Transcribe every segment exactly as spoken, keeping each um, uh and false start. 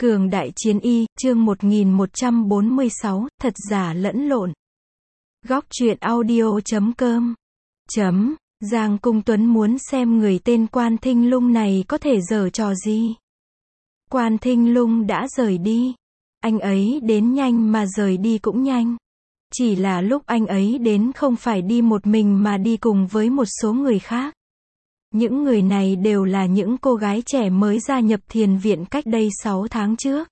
Cường đại chiến y, chương một nghìn một trăm bốn mươi sáu, thật giả lẫn lộn. Góc truyện audio chấm com. Chấm, Giang Cung Tuấn muốn xem người tên Quan Thinh Lung này có thể giở trò gì. Quan Thinh Lung đã rời đi. Anh ấy đến nhanh mà rời đi cũng nhanh. Chỉ là lúc anh ấy đến không phải đi một mình mà đi cùng với một số người khác. Những người này đều là những cô gái trẻ mới gia nhập thiền viện cách đây sáu tháng trước.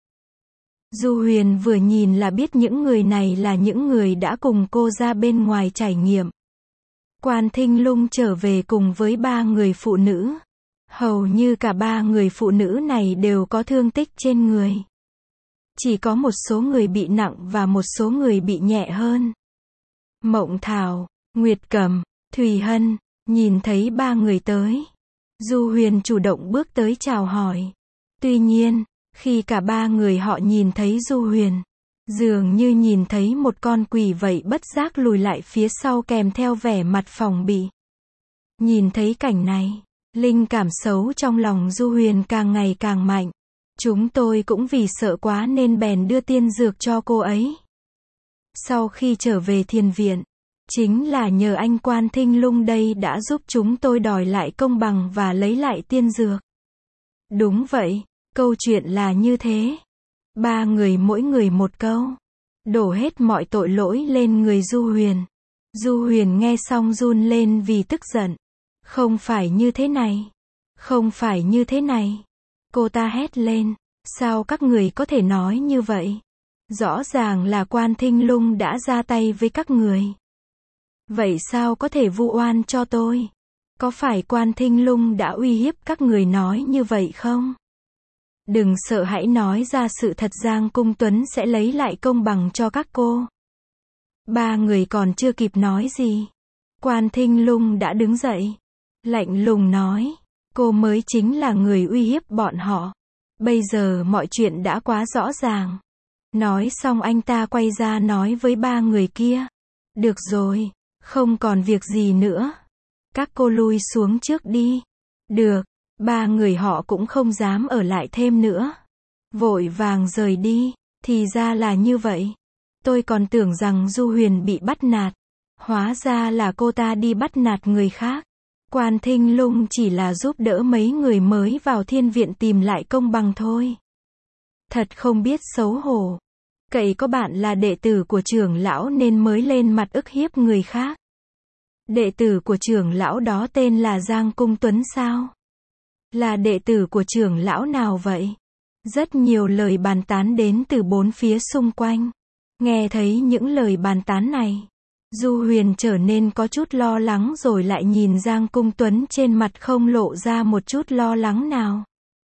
Du Huyền vừa nhìn là biết những người này là những người đã cùng cô ra bên ngoài trải nghiệm. Quan Thinh Lung trở về cùng với ba người phụ nữ. Hầu như cả ba người phụ nữ này đều có thương tích trên người. Chỉ có một số người bị nặng và một số người bị nhẹ hơn. Mộng Thảo, Nguyệt Cẩm, Thùy Hân, nhìn thấy ba người tới. Du Huyền chủ động bước tới chào hỏi. Tuy nhiên, khi cả ba người họ nhìn thấy Du Huyền, dường như nhìn thấy một con quỷ vậy bất giác lùi lại phía sau kèm theo vẻ mặt phòng bị. Nhìn thấy cảnh này, linh cảm xấu trong lòng Du Huyền càng ngày càng mạnh. Chúng tôi cũng vì sợ quá nên bèn đưa tiên dược cho cô ấy. Sau khi trở về thiền viện, chính là nhờ anh Quan Thinh Lung đây đã giúp chúng tôi đòi lại công bằng và lấy lại tiên dược. Đúng vậy, câu chuyện là như thế. Ba người mỗi người một câu. Đổ hết mọi tội lỗi lên người Du Huyền. Du Huyền nghe xong run lên vì tức giận. Không phải như thế này. Không phải như thế này. Cô ta hét lên. Sao các người có thể nói như vậy? Rõ ràng là Quan Thinh Lung đã ra tay với các người. Vậy sao có thể vu oan cho tôi? Có phải Quan Thinh Lung đã uy hiếp các người nói như vậy không? Đừng sợ, hãy nói ra sự thật, Giang Cung Tuấn sẽ lấy lại công bằng cho các cô. Ba người còn chưa kịp nói gì. Quan Thinh Lung đã đứng dậy. Lạnh lùng nói. Cô mới chính là người uy hiếp bọn họ. Bây giờ mọi chuyện đã quá rõ ràng. Nói xong anh ta quay ra nói với ba người kia. Được rồi. Không còn việc gì nữa. Các cô lui xuống trước đi. Được. Ba người họ cũng không dám ở lại thêm nữa. Vội vàng rời đi. Thì ra là như vậy. Tôi còn tưởng rằng Du Huyền bị bắt nạt. Hóa ra là cô ta đi bắt nạt người khác. Quan Thinh Lung chỉ là giúp đỡ mấy người mới vào thiên viện tìm lại công bằng thôi. Thật không biết xấu hổ. Cậy có bạn là đệ tử của trưởng lão nên mới lên mặt ức hiếp người khác. Đệ tử của trưởng lão đó tên là Giang Cung Tuấn sao? Là đệ tử của trưởng lão nào vậy? Rất nhiều lời bàn tán đến từ bốn phía xung quanh. Nghe thấy những lời bàn tán này, Du Huyền trở nên có chút lo lắng rồi lại nhìn Giang Cung Tuấn trên mặt không lộ ra một chút lo lắng nào.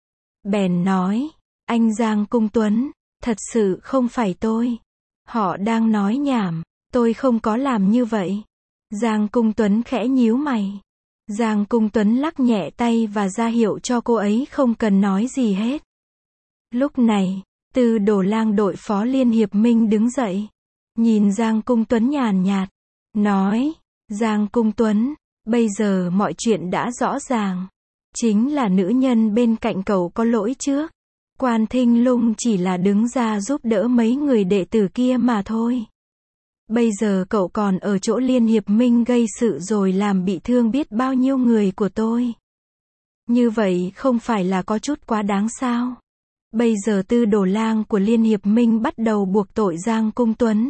Bèn nói, anh Giang Cung Tuấn, thật sự không phải tôi. Họ đang nói nhảm, tôi không có làm như vậy. Giang Cung Tuấn khẽ nhíu mày. Giang Cung Tuấn lắc nhẹ tay và ra hiệu cho cô ấy không cần nói gì hết. Lúc này, Tư Đồ Lang đội phó Liên Hiệp Minh đứng dậy. Nhìn Giang Cung Tuấn nhàn nhạt. Nói, Giang Cung Tuấn, bây giờ mọi chuyện đã rõ ràng. Chính là nữ nhân bên cạnh cậu có lỗi trước. Quan Thinh Lung chỉ là đứng ra giúp đỡ mấy người đệ tử kia mà thôi. Bây giờ cậu còn ở chỗ Liên Hiệp Minh gây sự rồi làm bị thương biết bao nhiêu người của tôi. Như vậy không phải là có chút quá đáng sao? Bây giờ Tư Đồ Lang của Liên Hiệp Minh bắt đầu buộc tội Giang Cung Tuấn.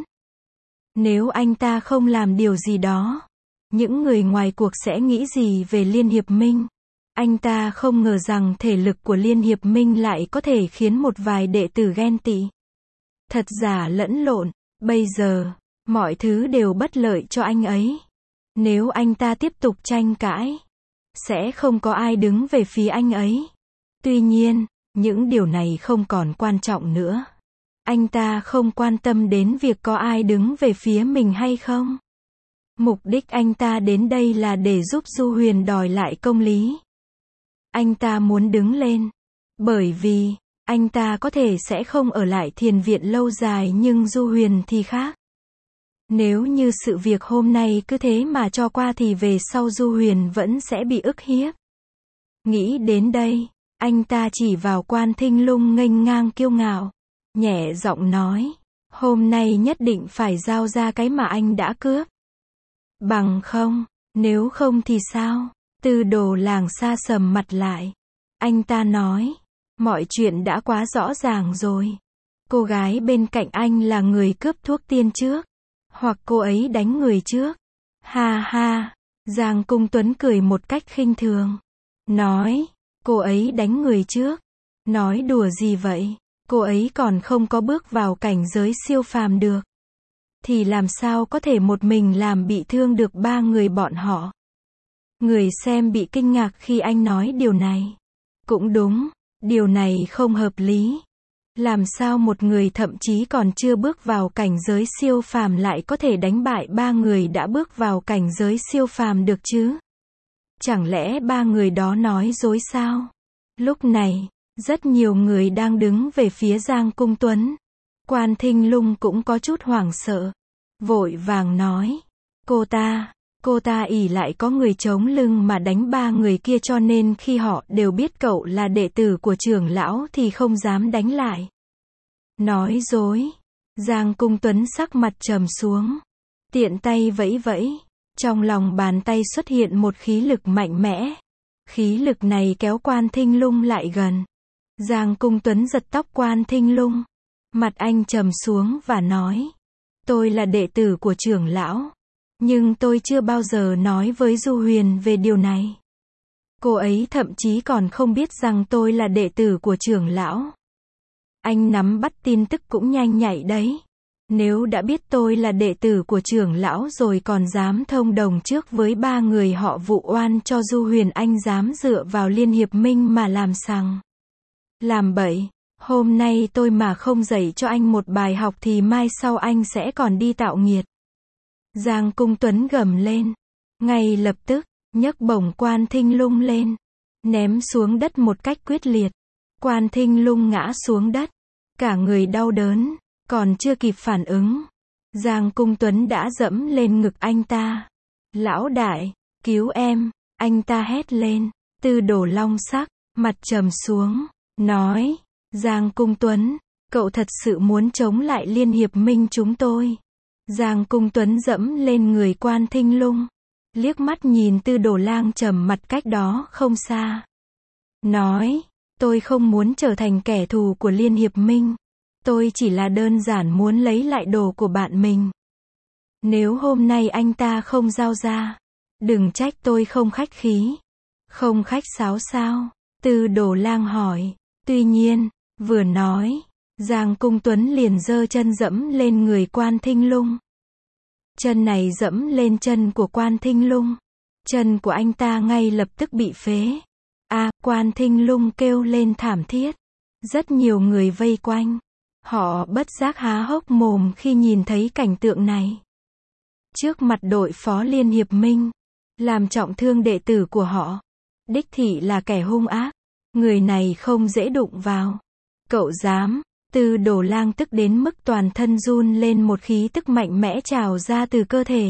Nếu anh ta không làm điều gì đó, những người ngoài cuộc sẽ nghĩ gì về Liên Hiệp Minh? Anh ta không ngờ rằng thể lực của Liên Hiệp Minh lại có thể khiến một vài đệ tử ghen tị. Thật giả lẫn lộn, bây giờ, mọi thứ đều bất lợi cho anh ấy. Nếu anh ta tiếp tục tranh cãi, sẽ không có ai đứng về phía anh ấy. Tuy nhiên, những điều này không còn quan trọng nữa. Anh ta không quan tâm đến việc có ai đứng về phía mình hay không. Mục đích anh ta đến đây là để giúp Du Huyền đòi lại công lý. Anh ta muốn đứng lên. Bởi vì, anh ta có thể sẽ không ở lại thiền viện lâu dài nhưng Du Huyền thì khác. Nếu như sự việc hôm nay cứ thế mà cho qua thì về sau Du Huyền vẫn sẽ bị ức hiếp. Nghĩ đến đây, Anh ta chỉ vào Quan Thinh Lung nghênh ngang kiêu ngạo, nhẹ giọng nói, hôm nay nhất định phải giao ra cái mà anh đã cướp. Bằng không, nếu không thì sao? Tư Đồ Làng sa sầm mặt lại. Anh ta nói, mọi chuyện đã quá rõ ràng rồi. Cô gái bên cạnh anh là người cướp thuốc tiên trước, hoặc cô ấy đánh người trước. Ha ha, Giang Cung Tuấn cười một cách khinh thường. Nói, cô ấy đánh người trước. Nói đùa gì vậy? Cô ấy còn không có bước vào cảnh giới siêu phàm được. Thì làm sao có thể một mình làm bị thương được ba người bọn họ? Người xem bị kinh ngạc khi anh nói điều này. Cũng đúng, điều này không hợp lý. Làm sao một người thậm chí còn chưa bước vào cảnh giới siêu phàm lại có thể đánh bại ba người đã bước vào cảnh giới siêu phàm được chứ? Chẳng lẽ ba người đó nói dối sao? Lúc này, rất nhiều người đang đứng về phía Giang Cung Tuấn. Quan Thinh Lung cũng có chút hoảng sợ. Vội vàng nói, cô ta, cô ta ỷ lại có người chống lưng mà đánh ba người kia cho nên khi họ đều biết cậu là đệ tử của trưởng lão thì không dám đánh lại. Nói dối. Giang Cung Tuấn sắc mặt trầm xuống. Tiện tay vẫy vẫy. Trong lòng bàn tay xuất hiện một khí lực mạnh mẽ. Khí lực này kéo Quan Thinh Lung lại gần. Giang Cung Tuấn giật tóc Quan Thinh Lung. Mặt anh trầm xuống và nói. Tôi là đệ tử của trưởng lão. Nhưng tôi chưa bao giờ nói với Du Huyền về điều này. Cô ấy thậm chí còn không biết rằng tôi là đệ tử của trưởng lão. Anh nắm bắt tin tức cũng nhanh nhạy đấy. Nếu đã biết tôi là đệ tử của trưởng lão rồi còn dám thông đồng trước với ba người họ vụ oan cho Du Huyền, anh dám dựa vào Liên Hiệp Minh mà làm sằng. Làm bậy. Hôm nay tôi mà không dạy cho anh một bài học thì mai sau anh sẽ còn đi tạo nghiệt. Giang Cung Tuấn gầm lên. Ngay lập tức, nhấc bổng Quan Thinh Lung lên. Ném xuống đất một cách quyết liệt. Quan Thinh Lung ngã xuống đất. Cả người đau đớn. Còn chưa kịp phản ứng. Giang Cung Tuấn đã dẫm lên ngực anh ta. Lão đại, cứu em. Anh ta hét lên. Tư Đồ long sắc, mặt trầm xuống. Nói. Giang Cung Tuấn, cậu thật sự muốn chống lại Liên Hiệp Minh chúng tôi. Giang Cung Tuấn dẫm lên người Quan Thinh Lung. Liếc mắt nhìn Tư Đồ Lang trầm mặt cách đó không xa. Nói, tôi không muốn trở thành kẻ thù của Liên Hiệp Minh. Tôi chỉ là đơn giản muốn lấy lại đồ của bạn mình. Nếu hôm nay anh ta không giao ra, đừng trách tôi không khách khí. Không khách sáo sao? Tư Đồ Lang hỏi. Tuy nhiên, vừa nói, Giang Cung Tuấn liền giơ chân dẫm lên người Quan Thinh Lung. Chân này dẫm lên chân của Quan Thinh Lung. Chân của anh ta ngay lập tức bị phế. À, Quan Thinh Lung kêu lên thảm thiết. Rất nhiều người vây quanh. Họ bất giác há hốc mồm khi nhìn thấy cảnh tượng này. Trước mặt đội phó Liên Hiệp Minh, làm trọng thương đệ tử của họ. Đích thị là kẻ hung ác. Người này không dễ đụng vào. Cậu dám? Tư Đồ Lang tức đến mức toàn thân run lên, một khí tức mạnh mẽ trào ra từ cơ thể.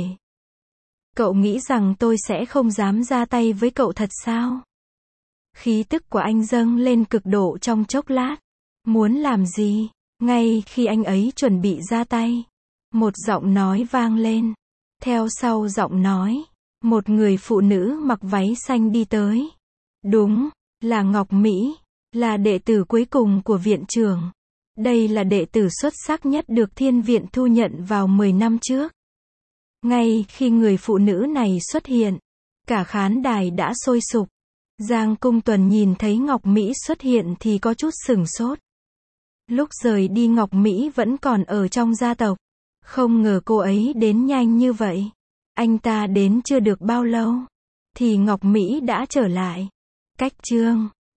Cậu nghĩ rằng tôi sẽ không dám ra tay với cậu thật sao? Khí tức của anh dâng lên cực độ trong chốc lát. Muốn làm gì? Ngay khi anh ấy chuẩn bị ra tay, một giọng nói vang lên. Theo sau giọng nói, một người phụ nữ mặc váy xanh đi tới. Đúng, là Ngọc Mỹ, là đệ tử cuối cùng của viện trưởng. Đây là đệ tử xuất sắc nhất được Thiên Viện thu nhận vào mười năm trước. Ngay khi người phụ nữ này xuất hiện, cả khán đài đã sôi sục. Giang Cung Tuấn nhìn thấy Ngọc Mỹ xuất hiện thì có chút sửng sốt. Lúc rời đi Ngọc Mỹ vẫn còn ở trong gia tộc. Không ngờ cô ấy đến nhanh như vậy. Anh ta đến chưa được bao lâu, thì Ngọc Mỹ đã trở lại. Cách chương